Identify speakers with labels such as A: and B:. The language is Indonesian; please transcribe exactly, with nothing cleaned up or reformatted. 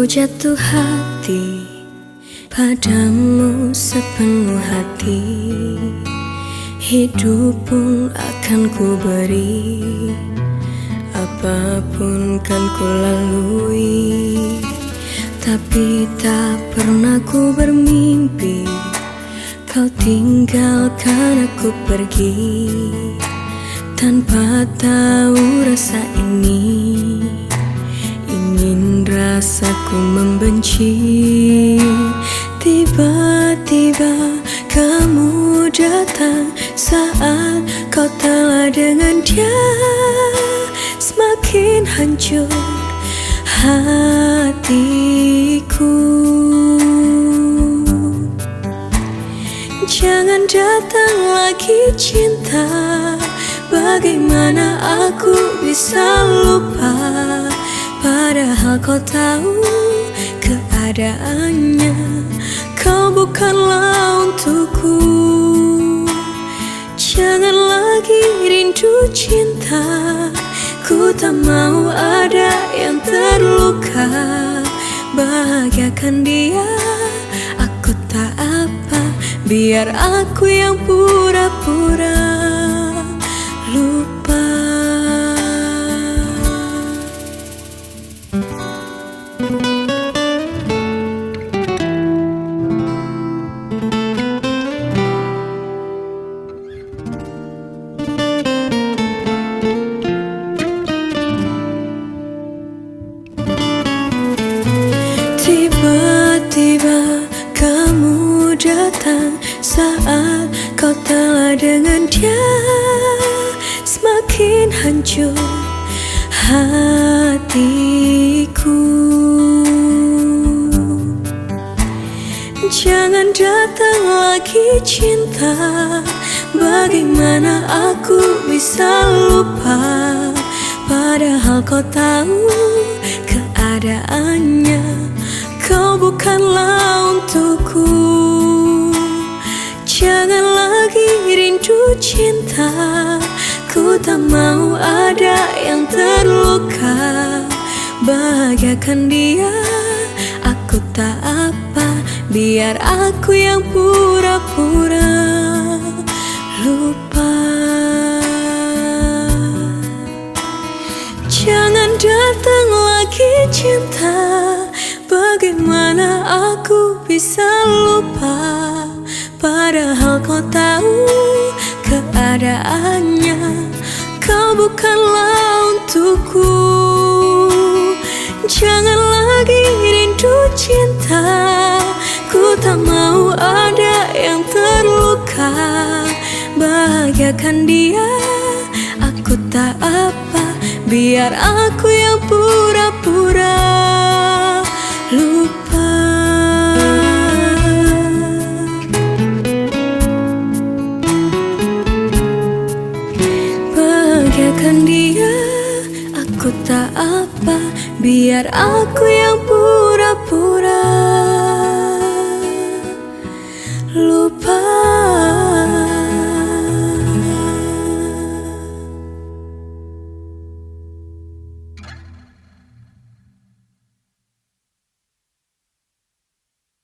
A: jatuh hati padamu sepenuh hati. Hidup pun akan ku beri, apapun kan ku lalui. Tapi tak pernah ku bermimpi kau tinggalkan aku pergi, tanpa tahu rasa ini. Ingin rasaku membenci. Tiba-tiba kamu datang saat kau telah dengan dia. Semakin hancur hatiku. Jangan datang lagi cinta. Bagaimana aku bisa lupa, padahal kau tahu keadaannya. Kau bukanlah untukku. Jangan lagi rindu cinta. Ku tak mau ada yang terluka. Bahagiakan dia, aku tak apa. Biar aku yang pura-pura lupa. Tiba-tiba kamu datang saat kau telah dengan dia. Semakin hancur hatiku. Jangan datang lagi cinta. Bagaimana aku bisa lupa, padahal kau tahu keadaannya. Kau bukanlah untukku. Jangan lagi rindu cinta. Ku tak mau ada yang terluka. Bahagiakan dia, aku tak apa. Biar aku yang pura-pura lupa. Jangan datang lagi cinta. Bagaimana aku bisa lupa, padahal kau tahu keadaannya. Kau bukanlah untukku. Jangan lagi rindu cinta. Ku tak mau ada yang terluka. Bahagiakan dia, aku tak apa. Biar aku yang pura-pura lupa. Bahagiakan dia, aku tak apa. Biar aku yang